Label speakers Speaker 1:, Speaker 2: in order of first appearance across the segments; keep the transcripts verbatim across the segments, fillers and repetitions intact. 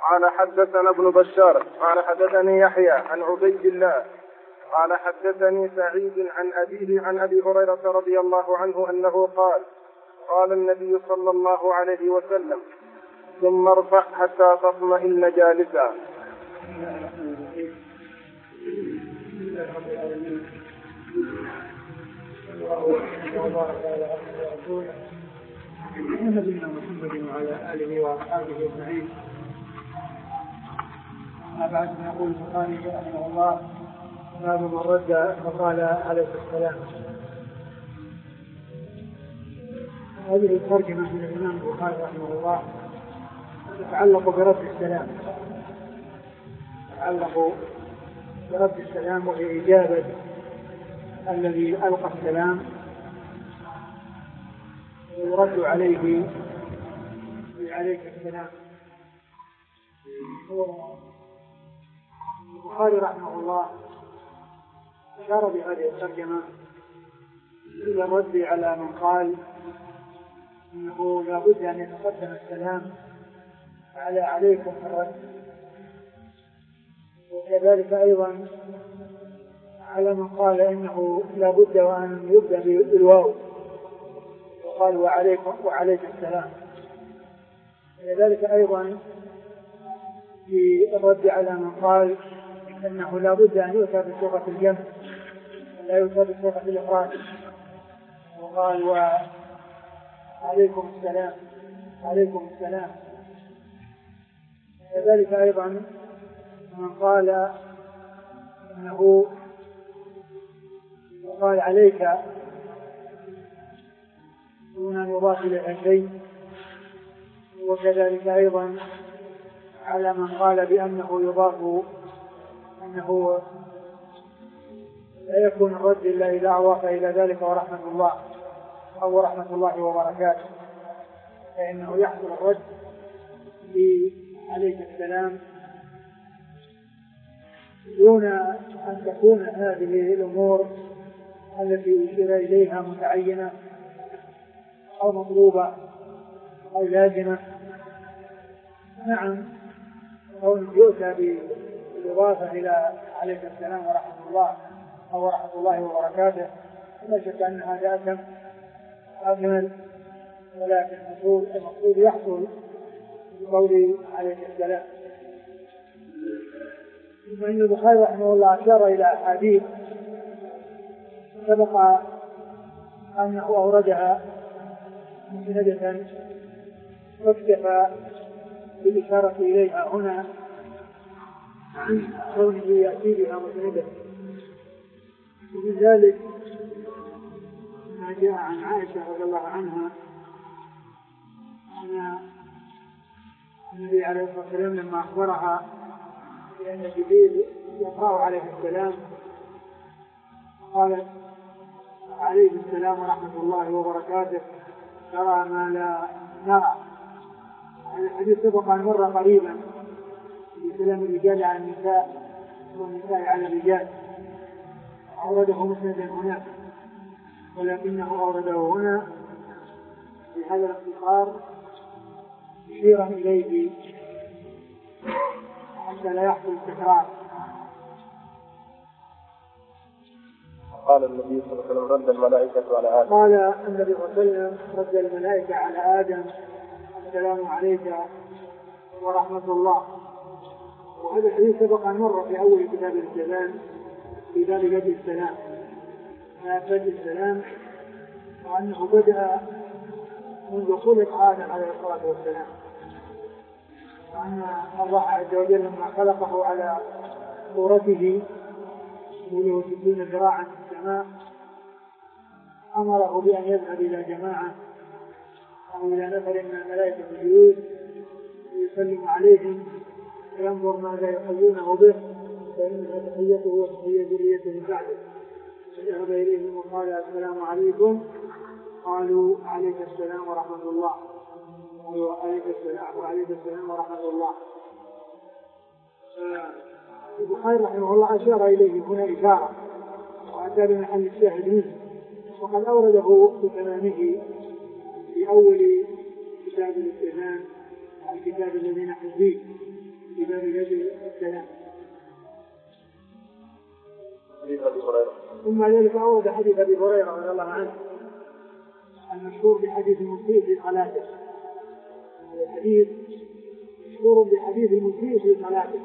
Speaker 1: قال حدثنا ابن بشار قال حدثني يحيى عن عبيد الله قال حدثني سعيد عن أبيه عن أبي هريرة رضي الله عنه أنه قال قال النبي صلى الله عليه وسلم ثم ارفع حتى تطمئن جالسا.
Speaker 2: نبينا محمد وعلى آله وأصحابه أجمعين. أما بعد يقول البخاري رحمه الله باب من رد فقال عليه السلام. هذه الترجمة من الإمام البخاري رحمه الله تتعلق برد السلام تتعلق برد السلام وهي إجابة الذي ألقى السلام ويرد عليه عليك السلام. البخاري رحمه الله أشار بهذه الترجمة إلى الرد على من قال إنه لا بد أن يتقدم السلام على عليكم الرد، وكذلك أيضا على من قال إنه لا بد وأن يبدأ بالواو وقال وعليكم وعليك السلام. كذلك أيضا في الرد على من قال إنه لا بد أن يؤتى بصيغة الجمع لا يؤتى بصيغة الإفراد وقال وعليكم السلام عليكم السلام. كذلك أيضا من قال إنه قال عليك دون أن يضاف إليها شيء. وكذلك أيضا على من قال بأنه يضاف أنه لا يكون الرد إلا إذا أضاف إلى ذلك ورحمة الله أو رحمة الله وبركاته، فإنه يحصل الرد عليك السلام دون أن تكون هذه الأمور التي أشير إليها متعينة أو مطلوبة أو لازمة. نعم كون يؤتى بالإضافة إلى عليك السلام ورحمة الله أو رحمة الله وبركاته لا شك أن هذا أتم أجمل، ولكن المقصود يحصل بقول عليك السلام. ثم إن البخاري رحمه الله أشار إلى أحاديث سبق أنه أوردها مسندة واكتفى بالإشارة إليها هنا عن كونه يأتي بها مسندة. ومن ذلك ما جاء عن عائشة رضي الله عنها أن النبي عليه الصلاة والسلام لما أخبرها بأن جبريل يقرأ عليه السلام قالت عليه السلام ورحمة الله وبركاته ترى ما لا نرى. الحديث سبق أن مر قريبا بسلام الرجال على النساء والنساء على الرجال، أورده مسندا هناك، ولكنه أورده هنا بهذا الاختصار مشيرا إليه حتى لا يحصل التكرار.
Speaker 1: قال النبي صلى الله عليه وسلم رد الملائكة على آدم
Speaker 2: قال النبي صلى الله عليه وسلم رد الملائكة على آدم السلام عليك ورحمة الله. وهذا الحديث سبق أن مر في أول كتاب السلام في باب بدء السلام بدء السلام وأنه بدأ منذ خلق آدم عليه الصلاة والسلام، وأن الله عز وجل لما خلقه على صورته وله ستين ذراعا في السماء أمره بأن يذهب إلى جماعة أو إلى نفر من الملائكة الجيود ويسلم عليهم وينظر ماذا يحيونه به، فإن تحيته وتحية ذريته من بعده. فذهب إليهم وقال السلام عليكم، قالوا عليك السلام ورحمة الله وعليك السلام وعليك السلام ورحمة الله. البخاري رحمه الله أشار إليه هنا إشارة وأتى بمحل الشاهد منه، وقد أورده في تمامه في أول كتاب الاستئذان الكتاب الذي نحن فيه، في باب السلام. ثم ذلك أورد حديث أبي هريرة رضي الله عنه المشهور بحديث المسيء في صلاته. الحديث مشهور بحديث المسيء في صلاته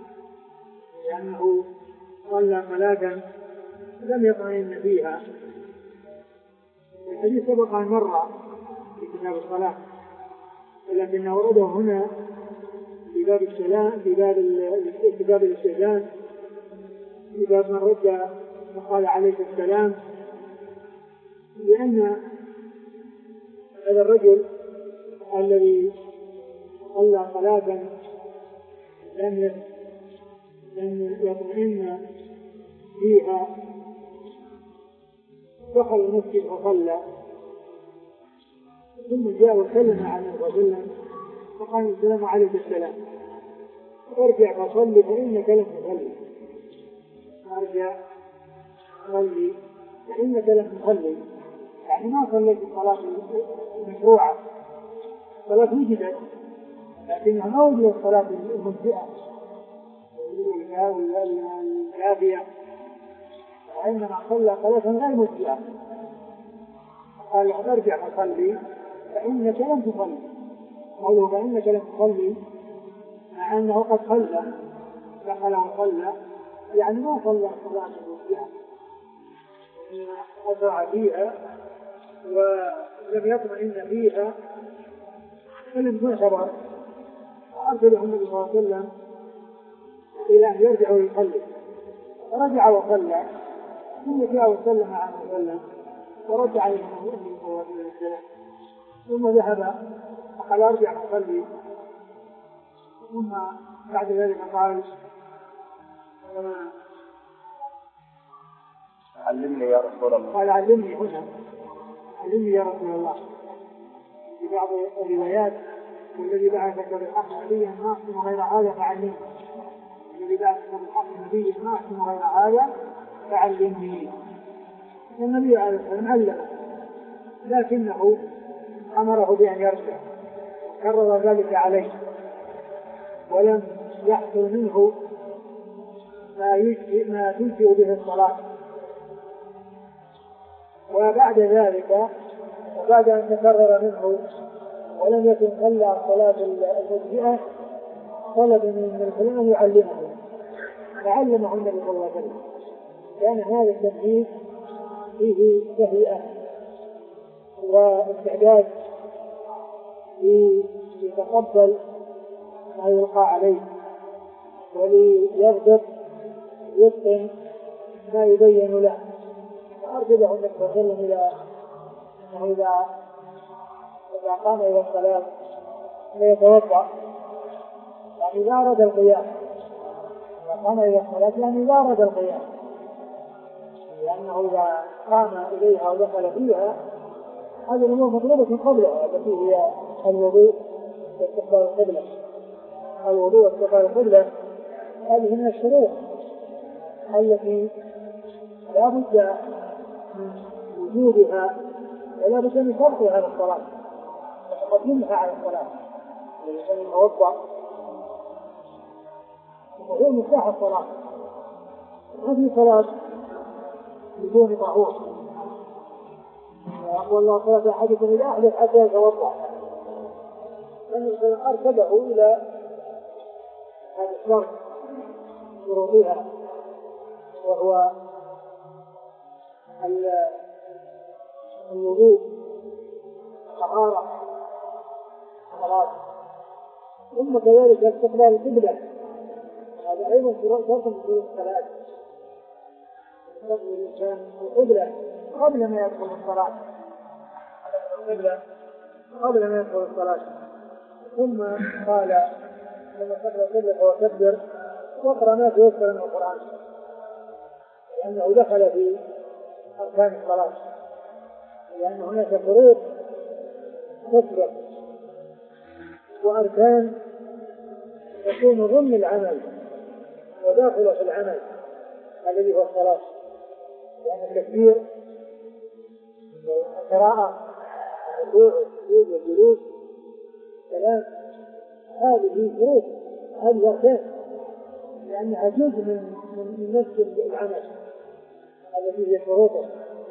Speaker 2: لأنه صلى صلاة لم يطمئن فيها. الحديث سبق أن مر في كتاب الصلاة ولكن أورده هنا في باب السلام في باب في باب الاستئذان في باب من رد فقال عليه السلام، لأن هذا الرجل الذي صلى صلاة لم لم يطمئن فيها دخل المسجد وصلى ثم جاء وسلم عليه وسلم فقال السلام عليك السلام ارجع فصلي فإنك لم تصلي. ارجع صلي فإنك لم تصلي، يعني ما صليت الصلاة المشروعة، الصلاة وجدت لكنها ما وجدت الصلاة المجزئة الكافية، وإنما صلى صلاة غير مجزئة. قال له ارجع فصلي فإنك لم تصلي. قوله فإنك لم تصلي مع أنه قد صلى دخل وصلى يعني ما صلى الصلاة المجزئة، أسرع فيها ولم يطمئن فيها فلم تعتبر. أرسله النبي صلى الله عليه وسلم إلى أن يرجع ويصلي، رجع وصلى ثم جاء وسلم عليه وسلم ورد عليه النبي صلى الله عليه وسلم ثم ذهب فقال ارجع وصلي. ثم بعد ذلك قال
Speaker 1: علمني يا رسول الله.
Speaker 2: قال علمني هنا علمني يا رسول الله. في بعض الروايات والذي بعثك بالحق نبيا ما أحسن غير هذا فعلمني، الذي بعثك بالحق نبيا ما أحسن غير هذا فعلمني. النبي عليه الصلاة والسلام علمه لكنه أمره بأن يرجع كرر ذلك عليه ولم يحصل منه ما يجزئ ما تنشئ به الصلاة. وبعد ذلك وبعد أن تكرر منه ولم يكن صلى الصلاة المجزئة طلب من الفلان أن يعلمه فعلمه النبي صلى الله عليه وسلم. كان هذا التمهيد فيه تهيئة واستعداد ليتقبل ما يلقى عليه وليضبط يتقن ما يبين له. أرشده النبي صلى الله عليه وسلم إلى أنه إذا إذا قام إلى الصلاة فيتوضأ، يعني إذا أراد القيام، إذا قام إلى الصلاة يعني إذا أراد القيام، لأنه إذا قام إليها ودخل فيها هذه الأمور مطلوبة قبلها التي هي الوضوء واستقبال القبلة. الوضوء واستقبال القبلة هذه من الشروط التي لا بد من وجودها ولا بد من شرطها على الصلاة وتقديمها على الصلاة. الإنسان يتوضأ وهو مفتاح الصلاة، ما في صلاة بدون طهور. يقول الله صلاة أحدكم إذا أحدث حتى يتوضأ، أرشده إلى هذا الشرط شروطها وهو الوضوء طهارة صلاة. ثم كذلك استقبال القبلة، هذا أيضا شرط من شروط الصلاة. يستقبل الإنسان القبلة قبل ما يدخل الصلاة، القبلة قبل ما يدخل الصلاة. ثم قال لما استقبل القبلة وكبر واقرأ ما تيسر من القرآن، لأنه دخل في أركان الصلاة، لأن هناك فروض تسبق وأركان تكون ضمن العمل وداخل في العمل الذي هو الصلاة، لأن التكبير والقراءة والركوع والسجود والجلوس كلام هذه شروط هذه أركان لأنها جزء من من نفس العمل التي هي شروطه،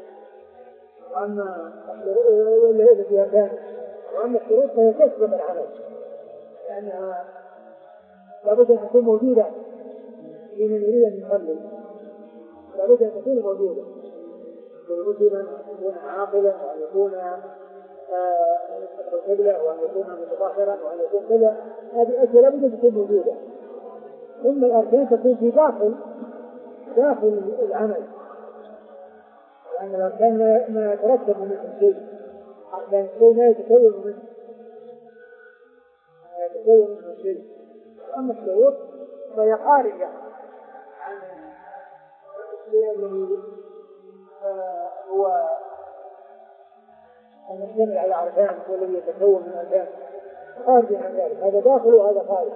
Speaker 2: وأما ولا هي فيها كان، وأما الشروط فهي تسبق العمل لأنها لابد أن تكون موجودة في من يريد أن يصلي، لابد أن تكون موجودة، يكون مسلما وأن يكون عاقلا وأن يكون يستقبل القبلة وأن يكون متطهرا وأن يكون كذا، هذه الأشياء لابد أن تكون موجودة. ثم الأركان تكون في داخل داخل العمل، لأن الأركان ما يترتب منه شيء، لأن الشيء ما يتكون منه ما يتكون منه شيء. أما الشروط فهي خارجة عن الشيء الذي هو أن يشتمل على أركان والذي يتكون من أركان، خارج عن ذلك، هذا داخل وهذا خارج.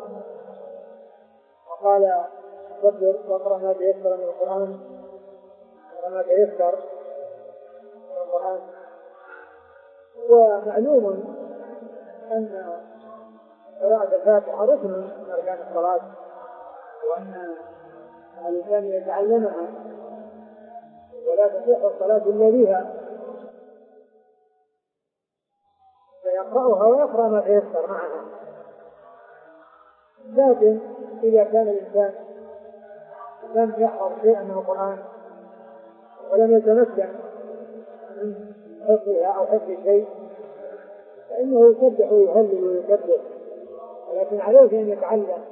Speaker 2: وقال صبر واقرأ ما تيسر من القرآن، وما تيسر من القرآن. ومعلوم أن قراءة الفاتحة ركن من أركان الصلاة، وأن الإنسان يتعلمها ولا تصح الصلاة إلا بها، فيقرأها ويقرأ ما تيسر معها. لكن إذا كان الإنسان لم يحفظ شيئا من القرآن ولم يتمكن من حفظها أو حفظ شيء فإنه يسبح ويهلل ويكبر، ولكن عليه أن يتعلم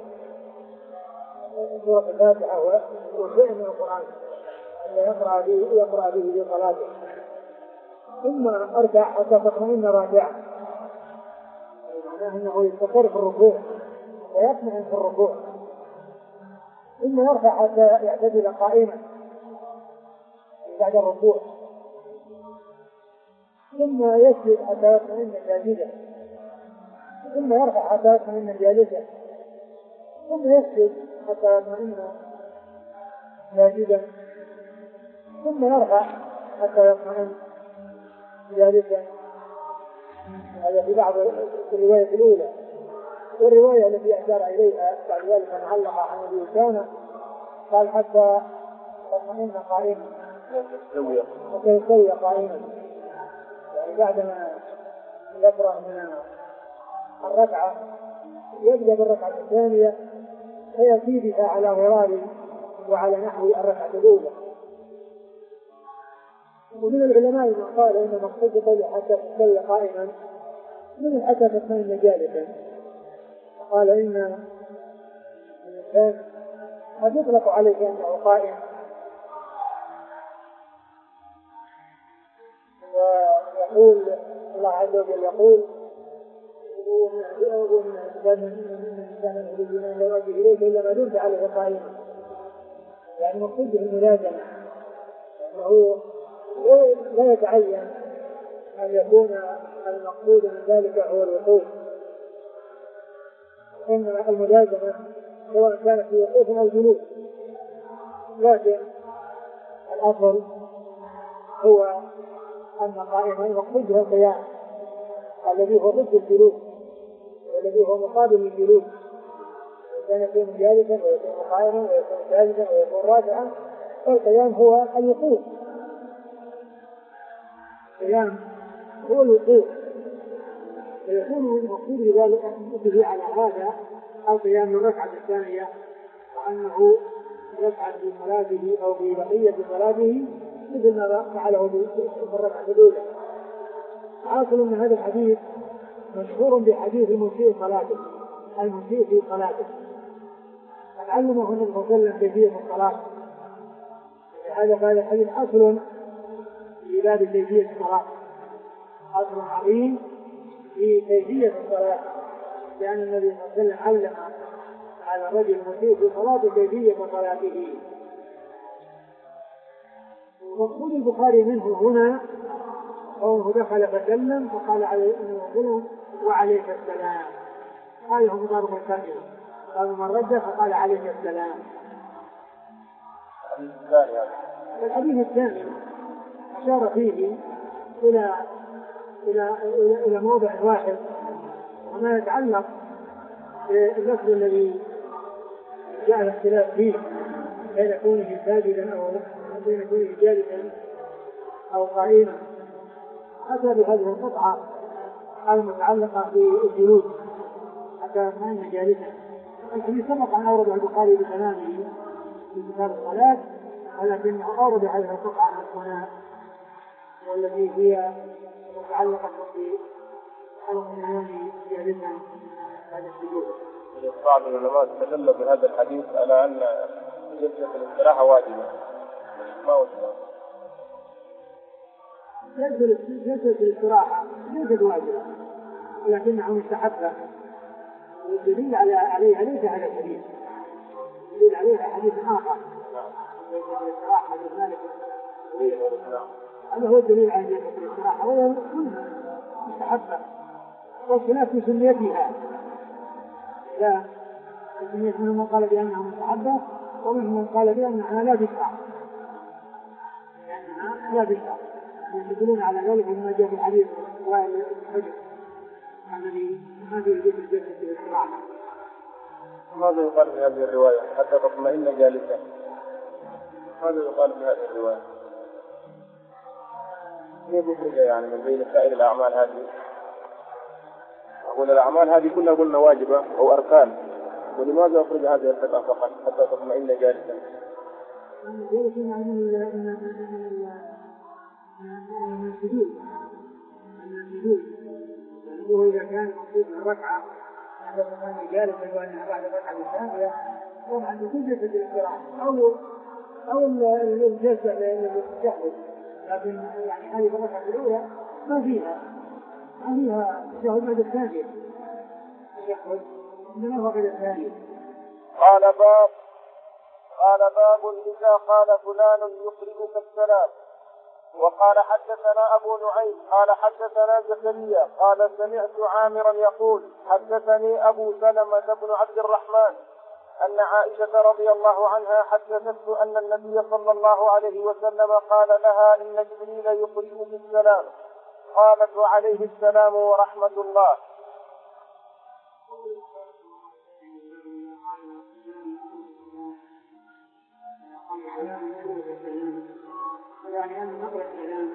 Speaker 2: سورة الفاتحة وشيء من القرآن أن يقرأ به يقرأ به في صلاته. ثم أركع حتى تطمئن راجعا، معناه أنه يستقر في الركوع ويطمئن في الركوع. ثم يرفع حتى يعتدل قائما بعد الركوع، ثم يسجد حتى يطمئن ساجدا، ثم يرفع حتى يطمئن جالسا، ثم يسجد حتى يطمئن ساجدا، ثم يرفع حتى يطمئن جالسا. هذا في بعض الرواية الأولى. والرواية التي أشار إليها بعد ذلك من علق عن أبي أسامة قال حتى يطمئن قائما حتى يستوي قائما، يعني بعدما يفرغ من الركعة يبدأ بالركعة الثانية فيأتي بها على غرار وعلى نحو الركعة الأولى. ومن العلماء من قال إن مقصود قوله حتى تستوي قائما من حتى تطمئن جالسا، قال إن الإنسان قد يطلق عليه أنه قائم ويقول الله عز وجل يقول ومن الإنسان الذين لا يؤدي إليك إلا ما دمت عليه قائما، يعني مقصود بالملازمة، أنه لا يتعين أن يكون المقصود من ذلك هو الوقوف، إنما الملازمة سواء كانت في وقوف أو جلوس، لكن الأفضل هو أن قائما المقصود به القيام الذي هو ضد الجلوس والذي هو مقابل الجلوس، كان يكون جالسا ويكون قائما ويكون ساجدا ويكون راكعا، فالقيام هو الوقوف، القيام هو الوقوف، فيكون المقصود بذلك به على هذا القيام الركعة الثانية، وأنه يفعل في صلاته أو في بقية صلاته مثل ما فعله في الركعة الأولى. حاصل أن هذا الحديث مشهور بحديث المسيء صلاته، المسيء في صلاته، علمه النبي صلى الله عليه وسلم كيفية الصلاة. هذا قال الحديث أصل في باب كيفية الصلاة، أصل عظيم في كيفية الصلاة، لأن النبي صلى الله عليه وسلم علم على الرجل المسيء في صلاته كيفية صلاته. مقصود البخاري منه هنا قوله دخل فسلم فقال عليه السلام وعليك السلام، هذا هو مطابق الترجمة، قال من رد فقال عليك السلام. الحديث الثاني أشار فيه إلى إلى إلى, إلى موضع واحد وما يتعلق اللفظ الذي جاء الاختلاف فيه بين كونه ساجدا أو بين كونه جالسا أو قائما أتى بهذه القطعة المتعلقة بالجلوس حتى كان جالسا. الحديث سبق أن أورد البخاري بتمامه في كتاب الصلاة، ولكنه أورد هذه القطعة هنا والتي هي متعلقة بالقيام جالسا بعد السجود.
Speaker 1: بعض العلماء استدل بهذا الحديث على أن جلسة الاستراحة واجبة. ما هو الجواب؟
Speaker 2: جلسة الاستراحة ليست واجبة ولكنها مستحبة، والدليل على عليها ليس هذا الحديث، الدليل عليها حديث آخر. جلسة الاستراحة حديث مالك هذا هو الدليل على جلسة الاستراحة، وهي مستحبة والخلاف في سنيتها. لا سنية منهم من قال بأنها مستحبة ومنهم من قال بأنها لا تشرع، لأنها لا تشرع، يدلون على ذلك مما جاء في حديث وائل بن حجر الذي ما في ذكر جلسة الاستراحة.
Speaker 1: ماذا يقال في هذه الرواية حتى تطمئن جالسا؟ ماذا يقال في هذه الرواية؟ كيف يخرج يعني من بين سائر الأعمال هذه؟ أقول الأعمال هذه كلها قلنا واجبة أو أركان، ولماذا أخرج هذه القطعة فقط حتى تطمئن جالسا؟
Speaker 2: ذلك من من السجود، من السجود هو إذا كان مقصود من ركعة هذا كان جالسا وأنها بعد الركعة الثانية طبعا يكون جلسة الاستراحة أو أو الجلسة للتشهد، لكن يعني هذه الركعة الأولى ما فيها ما فيها تشهد بعد الثانية، تشهد إنما هو بعد الثانية.
Speaker 1: قال باب قال باب إذا قال فلان يقرئك السلام. وقال حدثنا أبو نعيم قال حدثنا زكريا قال سمعت عامرا يقول حدثني أبو سلمة بن عبد الرحمن أن عائشة رضي الله عنها حدثته أن النبي صلى الله عليه وسلم قال لها إن جبريل يقرئك السلام. قالت وعليه السلام ورحمة الله.
Speaker 2: يعني أن نقرأ الكلام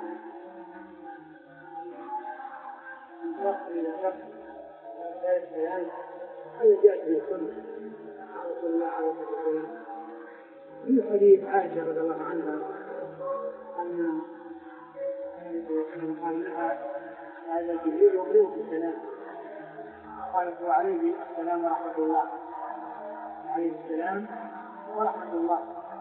Speaker 2: من شخص إلى شخص لا الكلام هذا جاء في السنة رسول الله عليه وسلم في حديث عائشة رضي الله عنها أن قال لها هذا جبريل يقرئك السلام. قالت وعليه السلام ورحمة الله، عليه السلام ورحمة الله.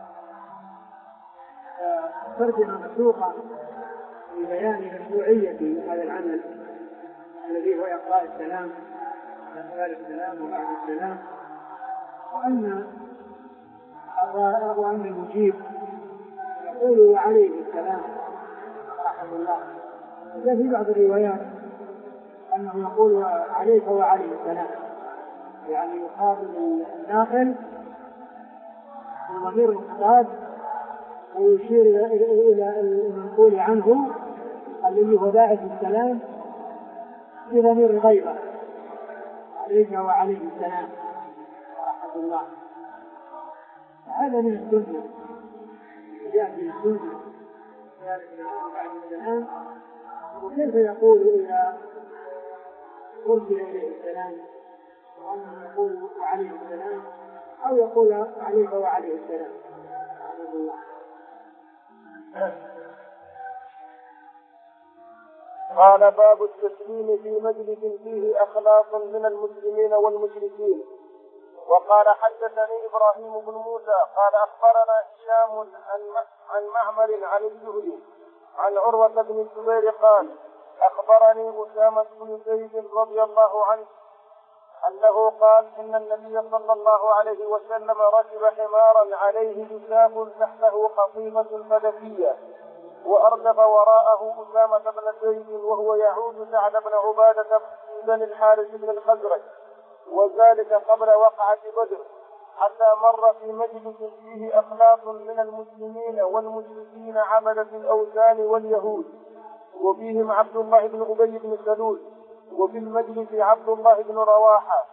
Speaker 2: ترجمة مسوقة لبيان مشروعية هذا العمل الذي هو إقراء السلام وإقبال السلام وبعد السلام، وأن وأن المجيب يقول وعليه السلام ورحمة الله. وجاء في بعض الروايات أنه يقول عليك وعليه السلام، يعني يخاطب الناقل بضمير الخطاب ويشير إلى المنقول عنه الذي هو باعث السلام بضمير الغيبة عليك وعليه السلام ورحمة الله. هذا من السنة، جاء من السنة ذلك بعد السلام. وكيف يقول إذا أرسل إليه السلام وأنه يقول وعليه السلام أو يقول عليك وعليه السلام رحمة الله.
Speaker 1: قال باب التسليم في مجلس فيه أخلاق من المسلمين والمشركين. وقال حدثني إبراهيم بن موسى قال أخبرنا هشام عن معمر عن الزهري عن عروة بن الزبير قال أخبرني أسامة بن زيد رضي الله عنه أنه قال إن النبي صلى الله عليه وسلم ركب حمارا عليه جساف تحته قطيفة فدكية وأردف وراءه أسامة بن زيد وهو يعود سعد بن عبادة بن الحارث بن الخزرج، وذلك قبل وقعة بدر، حتى مر في مجلس فيه أخلاق من المسلمين والمشركين عبدة الأوثان واليهود، وفيهم عبد الله بن أبي بن سلول، وفي المجلس عبد الله بن رواحة،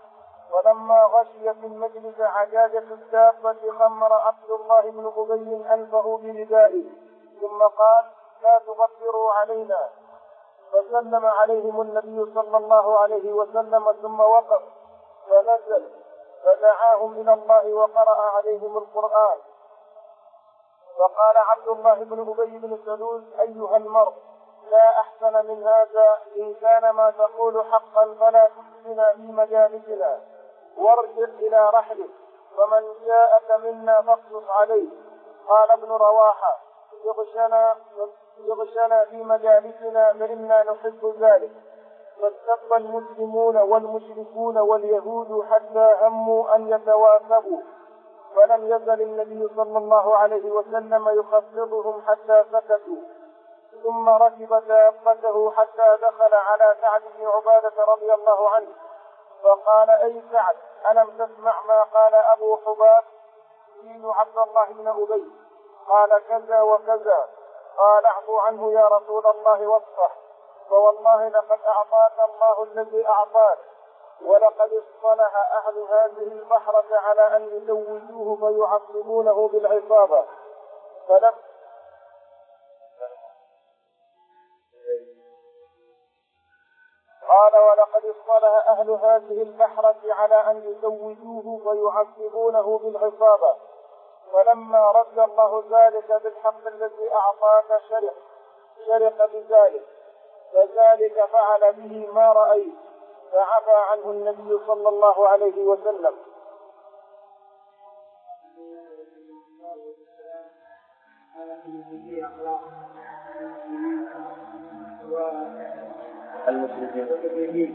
Speaker 1: ولما غشي في المجلس عجاجة الدابة خمر عبد الله بن أبي أنفه بردائه ثم قال: لا تغفروا علينا. فسلم عليهم النبي صلى الله عليه وسلم ثم وقف فنزل فدعاهم إلى الله وقرأ عليهم القرآن. فقال عبد الله بن أبي بن سلول: أيها المرء، لا أحسن من هذا، إن كان ما تقول حقا فلا تخزنا في مجالسنا، وارجع إلى رحلك، فمن جاءك منا فاقصص عليه. قال ابن رواحة: يغشنا, يغشنا في مجالسنا فإنا نحب ذلك. فاستقبل المسلمون والمشركون واليهود حتى هموا أن يتواثبوا، فلم يزل النبي صلى الله عليه وسلم يخفضهم حتى سكتوا، ثم ركب دابته حتى دخل على سعد بن عبادة رضي الله عنه، فقال: أي سعد، ألم تسمع ما قال أبو حباب يريد عبد الله بن أبي؟ قال: كذا وكذا. قال: اعفو عنه يا رسول الله واصفح، فوالله لقد أعطاك الله الذي أعطاك، ولقد اصطلح أهل هذه البحرة على أن يزوجوه فيعصبونه بالعصابة. فلم قال: ولقد اصطلح أهل هذه البحرة على أن يزوجوه فيعصبونه بالعصابة، فلما رد الله ذلك بالحق الذي أعطاك شرق شرق بذلك، فذلك فعل به ما رأيت، فعفى عنه النبي صلى الله عليه وسلم.
Speaker 2: المسلمين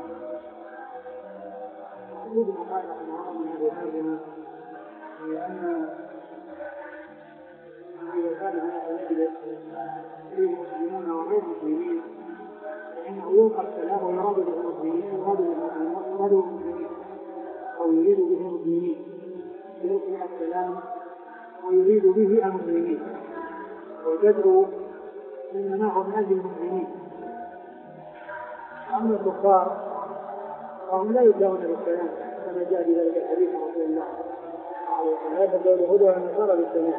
Speaker 2: إذا كان هذا المجلس فيه مسلمون وغير مسلمين فإنه يوقف كلامه يراد به المسلمين ويراد به المسلمين أو يريد به المسلمين، يلقي الكلام ويريد به المسلمين، والبدر إنما هو من أجل المسلمين. أما الكفار فهم لا يبدأون بالكلام كما جاء بذلك الحديث رسول الله لا تبدأ اليهود والنصارى بالكلام.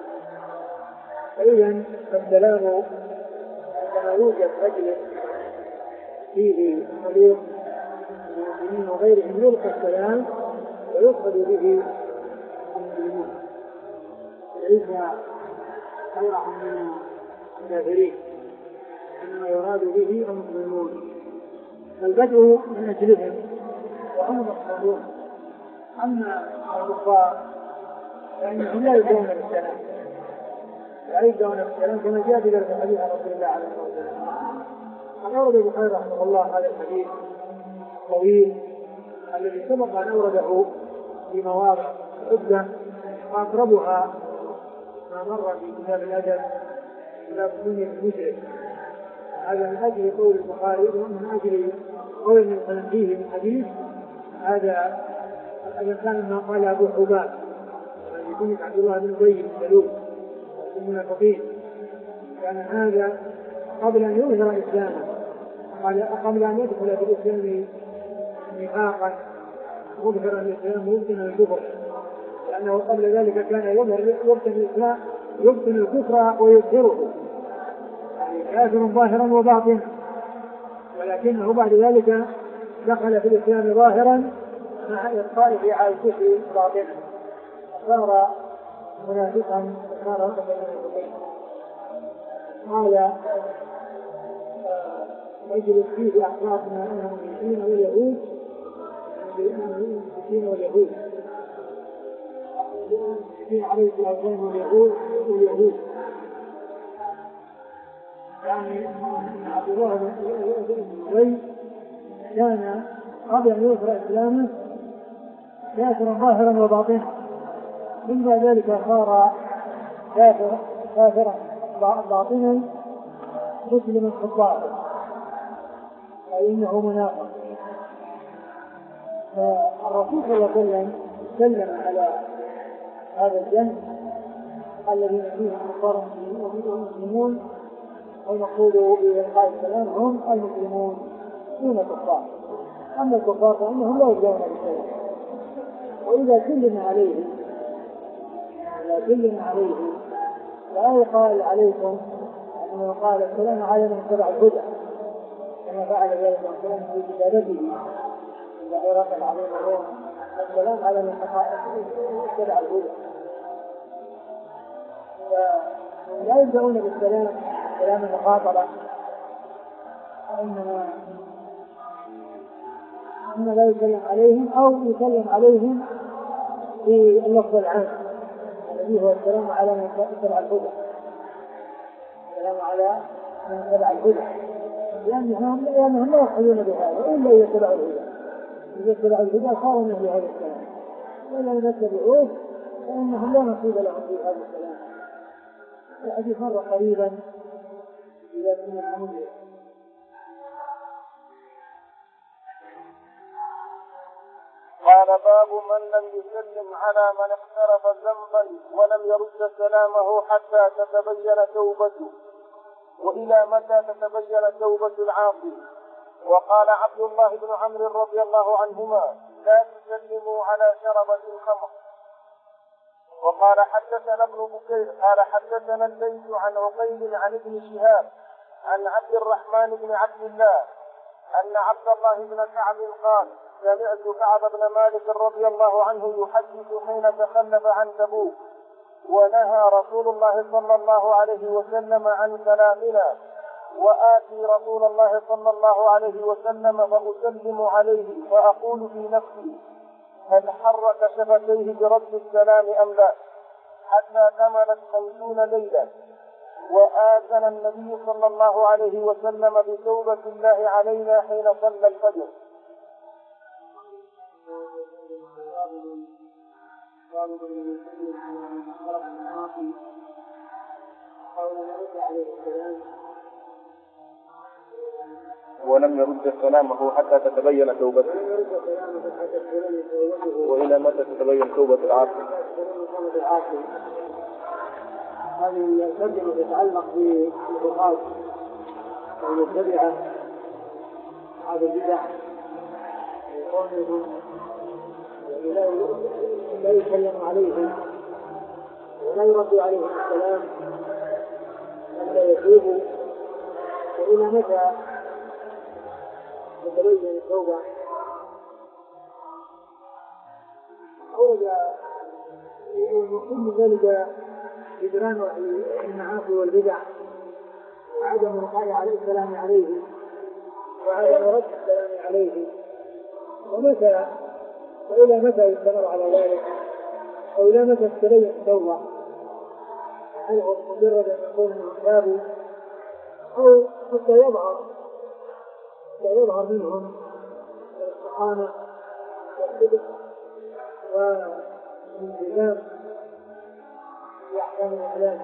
Speaker 2: فإذا الكلام عندما يوجد مجلس فيه خليط من المسلمين وغيرهم يلقى الكلام ويقصد به المسلمون، ليس خيرهم من الكافرين، إنما يراد به المسلمون. فالبدء من أجلهم وهم مقصودون. أما الكفار فإنهم لا يبدأون بالكلام لا يبدأون بالكلام كما جاء في ذلك الحديث عن رسول الله عليه الصلاة والسلام. قد أورد البخاري رحمه الله هذا الحديث الطويل الذي سبق أن أورده في مواضع عدة، وأقربها ما مر في كتاب الأدب إلى سنة المشرك. هذا من أجل قول البخاري ومن أجل قول من فيه من حديث هذا الإنسان ما قال أبو حباب الذي كنت عبد الله بن أبي بن سلول المنافقين، كان هذا قبل أن يظهر إسلامه، قبل أن يدخل في الإسلام نفاقا مظهرا الإسلام مبطنا الكفر، لأنه قبل ذلك كان يظهر يبطن الإسلام يبطن الكفر ويظهره، يعني كافر ظاهرا وباطنا، ولكنه بعد ذلك دخل في الإسلام ظاهرا مع إبقائه على الكفر باطنا، صار منافقا صار منافقين. قال يجب فيه أخلاق من المشركين واليهود المشركين واليهود المشركين عليه الأوثان واليهود واليهود يعني عبد الله بن أبي كان قبل أن يظهر إسلامه كافرا ظاهرا وباطنا، ثم بعد ذلك صار كافرا كافرا باطنا مسلما في الظاهر، فإنه منافق. فالرسول صلى الله عليه وسلم سلم على هذا الجهل الذي فيه الكفار والمسلمون، والمقصود بإلقاء السلام هم المسلمون دون الكفار. أما الكفار فإنهم لا يبدأون بالسلام، وإذا سلم عليه إذا سلم عليه لا يقال عليكم أنه قال السلام على من اتبع الهدى كما فعل ذلك السلام في كتابته إذا هرقل عليه اليوم السلام على من اتبع الهدى. لا يبدأون بالسلام سلام المخاطبة، وإنما إنما لا يسلم عليهم أو يسلم عليهم في اللفظ العام الذي هو السلام على من اتبع الهدى، السلام على من اتبع الهدى، لأنهم لأنهم لا يقولون بهذا إلا إذا اتبعوا الهدى. إذا اتبعوا الهدى صاروا من هذا السلام، وإذا لم يتبعوه فإنهم لا نصيب لهم في هذا السلام. الحديث مر قريبا إلى من الأمر.
Speaker 1: قال باب من لم يسلم على من اقترف ذنبا ولم يرد سلامه حتى تتبين توبته، وإلى متى تتبين توبة العاصي. وقال عبد الله بن عمرو رضي الله عنهما لا تسلموا على شربة الخمر. وقال حدثنا ابن بكير قال حدثنا الليث عن عقيل عن ابن شهاب عن عبد الرحمن بن عبد الله أن عبد الله بن كعب قال سمعت كعب بن مالك رضي الله عنه يحدث حين تخلف عن تبوك ونهى رسول الله صلى الله عليه وسلم عن كلامنا، وآتي رسول الله صلى الله عليه وسلم فأسلم عليه فأقول في نفسي هل حرك شفتيه برد السلام أم لا، حتى كملت خمسون ليلة. وآذن النبي صلى الله عليه وسلم بتوبة الله علينا حين صلى الفجر. ولم يرد سلامه حتى تتبين توبته، وإلى متى تتبين توبة العاصي.
Speaker 2: هذه الترجمة تتعلق بالرقاق والمتبعة هذا البدع، وقولهم لا يسلم عليهم ولا يرد عليهم السلام حتى يتوبوا، وإلى متى تتبين التوبة. أورد من ذلك جدران المعاصي والبدع وعدم الرقاء عليه السلام عليه وعدم رد السلام عليه، ومتى وإلى متى يستمر على ذلك، أو إلى متى تتبين التوبة، هل هو مجرد أن يكون من تابوا أو حتى يظهر حتى يظهر منهم الاستقامة والصدق والالتزام بأحكام الإسلام.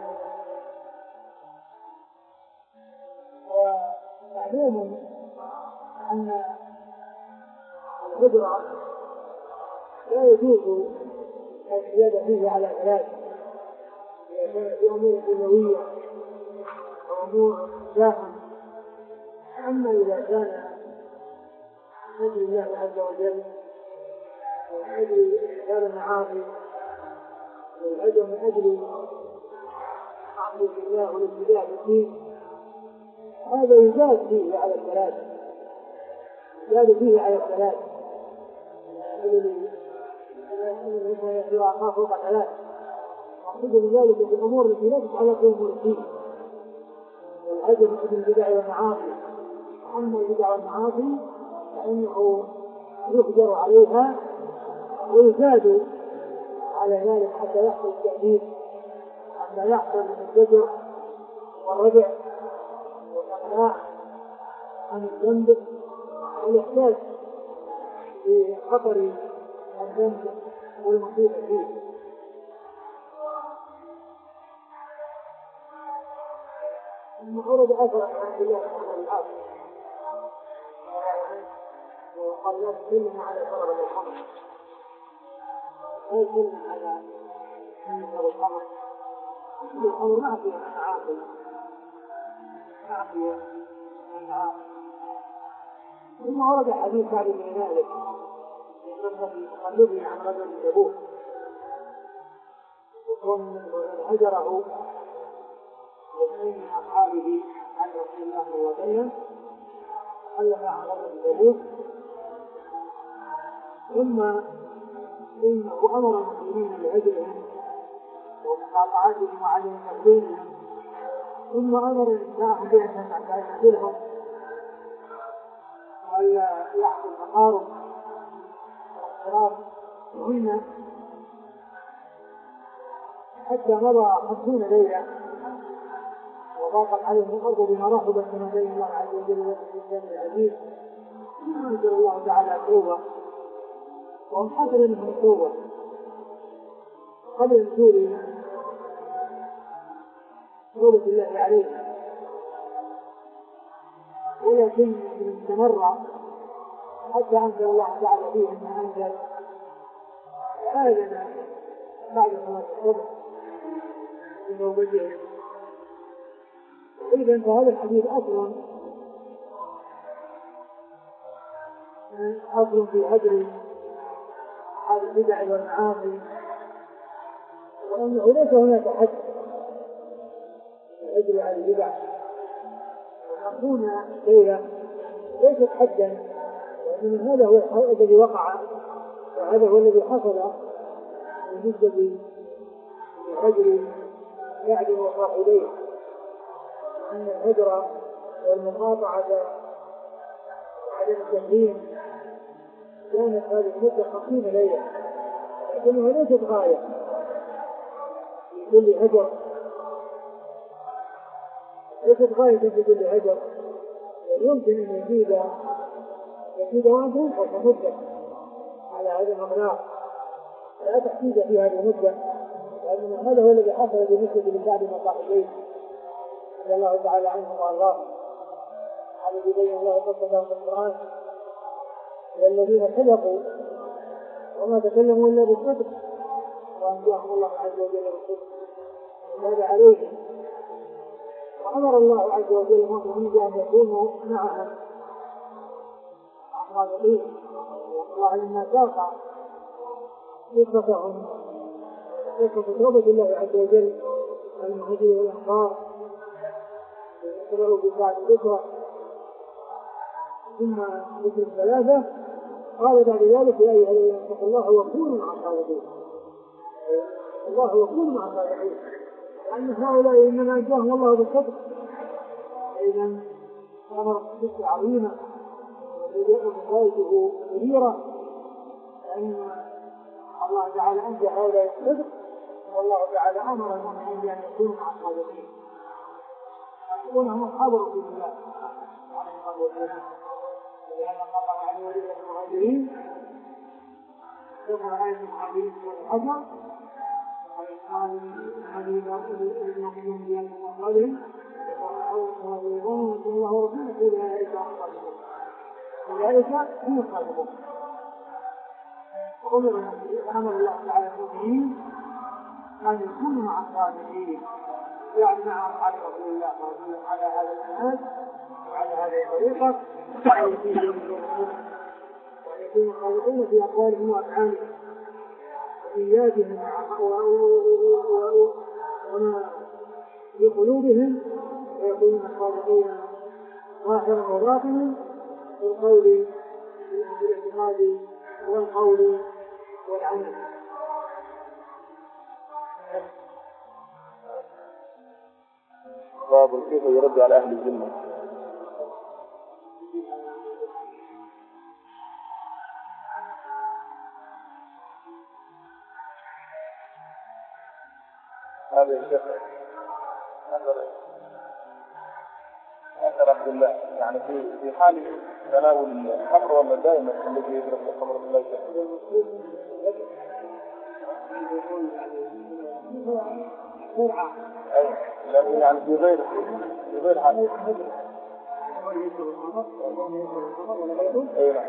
Speaker 2: ومعلوم أن الهجرة لا يجوز الزيادة فيه على ثلاث، إذا كانت في أمور دنيوية وأمور داخل. أما إذا كان من أجل الله عز وجل ومن أجل إحسان المعاصي والعدم من أجل معصية الله والابتداع بالدين، هذا يزاد فيه على الثلاث، يزاد فيه على الثلاث يحيى فوق ثلاث. مقصود بذلك في الأمور التي لا تتعلق بأمور الدين والعدم من البدع والمعاصي. أما البدع والمعاصي فإنه يخجر عليها ويزاد على ذلك حتى يحصل التأديب، حتى يحصل الزجر والردع والإقلاع عن الذنب والإحساس بخطر الذنب والمصيبة فيه. المفروض أثر عن عبد الله بن العاص وقال لا تسلم على شرب الخمر، لا يسلم على شرب الخمر. الخمر ما فيها معاصي، ما فيها معاصي، ثم ورد حديث سعد بن مالك في قصة تخلفه عن رجل من تبوك وكون هجره واثنين من أصحابه عن رسول الله صلى الله عليه وسلم تخلف عن رجل من تبوك، ثم إنه أمر المسلمين بهجرهم ومقاطعتهم وعدم تقديمهم، ثم أمر النساء بأن تعتزلهم وألا يحصل تقارب واقتراب هن، حتى مضى خمسين ليلة وضاقت عليهم الأرض بما رحبت كما بين الله عز وجل في الإسلام العزيز، ثم أنزل الله تعالى التوبة وهم حصل منهم التوبة قبل نزول توبة الله عليهم، ولكن استمر حتى أنزل الله تعالى فيهم ما أنزل آذن بعد صلاة الصبح بنوبتهم. إذن فهذا الحديث أصل أصل في هجر هذه البدع والمعاصي، وأنه ليس هناك حد هجر هذه البدع، خمسون ليلة ليست حدا، وإن هذا هو الذي وقع وهذا هو الذي حصل بالنسبة للهجر يعدم وصاحبيه، أن الهجر والمقاطعة وعدم التكريم كانت هذه المدة خمسين ليلة، لكنها ليست غاية في كل هجر، ليست غاية في كل هجر، يمكن أن يزيد يزيد وأن تنقص مدة على هذا المبلغ، لا تحديد في هذه المدة، لأن هذا هو الذي حصل بالنسبة لبعض مصاحبيه رضي الله تعالى عنهم وأرضاهم، الذي بين الله قصتهم في القرآن والذين صدقوا وما تكلموا إلا بالصدق وأنبياهم الله عز وجل بالصدق وهذا عليهم، وأمر الله عز وجل المؤمنين بأن يكونوا معهم صادقين، والله لما ساق قصتهم قصة توبة الله عز وجل عن المهاجرين والأنصار يقرأوا ببعض الأسرة ثم ذكر الثلاثة، قال بعد ذلك يا أيها الذين اتقوا الله وكونوا مع الصادقين، الله وكونوا مع الصادقين، أن هؤلاء إنما أجاهم الله بالصدق. إذن أمر قصة عظيمة ونتائجه كبيرة، لأن الله تعالى أنجى هؤلاء الصدق، والله تعالى أمر المؤمنين بأن يكونوا مع الصادقين، يكونوا هم أصحاب رسول الله عليه الصلاة والسلام، لأن الله عز وجل المهاجرين ذكر آية المهاجرين في الحجر وقال الذين يؤمنون بأن أموالهم ويؤمنون بالله ورسوله أولئك هم الصادقون، أولئك هم الصادقون. أمر الله تعالى المؤمنين أن يكونوا مع الصادقين، يعني مع أصحاب رسول الله صلى الله عليه وسلم على هذا المنهج وعلى هذه الطريقة، وأن يكونوا صادقين في أقوالهم وأفعالهم ونياتهم وما في قلوبهم، ويكونوا صادقين ظاهرا وباطنا في القول والاعتقاد والقول والعمل.
Speaker 3: باب كيف يرد على أهل الذمة. هذا الشيخ أثر عبد الله يعني في في حال تناول الخمر ولا دائما الذي يشرب الخمر بالله أي لكن يعني في غير في غير حال أي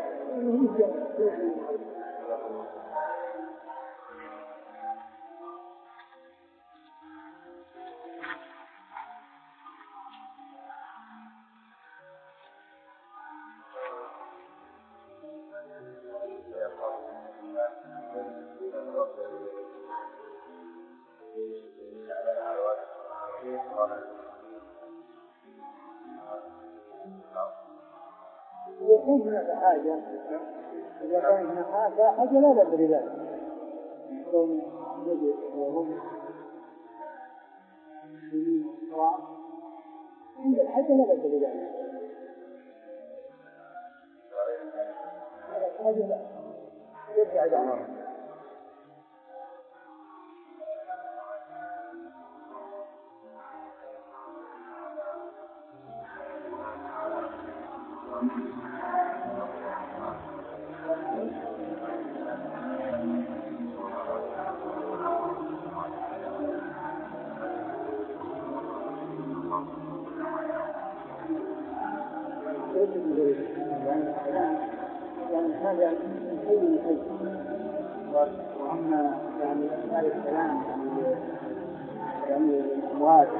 Speaker 2: يكون هناك حاجة، إذا كان هناك حاجة حاجة لا بد بذلك، كون يجب وهم عند الحاجة لا بد بذلك، الحاجة لا يرجع دعوة. يعني هذا من حي لحي، وأما يعني أثناء الكلام يعني الأموات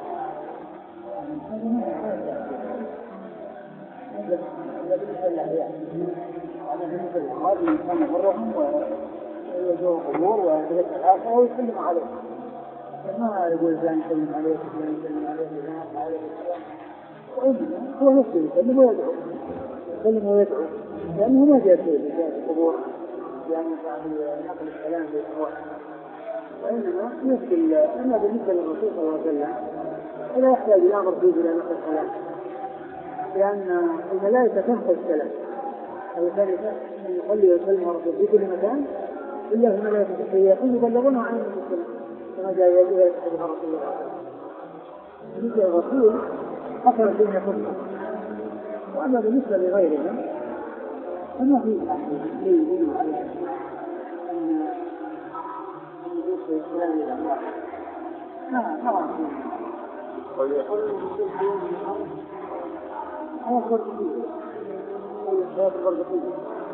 Speaker 2: هذا بالنسبة للأحياء، أنا بالنسبة للأموات الإنسان يفرهم ويزور القبور ويتذكر الآخرة ويسلم عليه، ما يقول فلان يسلم عليه فلان يسلم عليه فلان عليه السلام، هو نفسه يسلم ويدعو يسلم ويدعو، لأنه ما جاء شيء في القبور يعني بعد نقل الكلام للأموات، وإنما مثل أما بالنسبة للرسول صلى الله عليه وسلم لا يحتاج الأمر فيه إلى نقل الكلام، لأن الملائكة تنقل الكلام، وذلك أن يصلي ويسلم الرسول في كل مكان إلا في الملائكة السيئين يبلغون عن الرسول كما جاء إلى حديث رسول الله. بالنسبة للرسول حصل الدنيا كلها، وأما بالنسبة لغيرهم فما في شيء أن يجوز الكلام للأموات، لا طبعا ويقول الرسول حيوم من الأرض حياة برزخية، حياة برزخية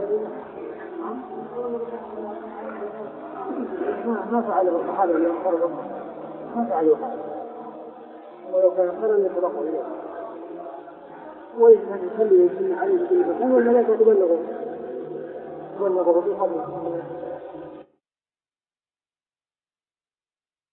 Speaker 2: ما فعله الصحابة اليوم خرجوا ما فعلوا حاجة، ولو كان خيرا لتبقوا إليه، وإذن يصلي ويسلم عليه في كل مكان والملائكة تبلغه تبلغه في قبره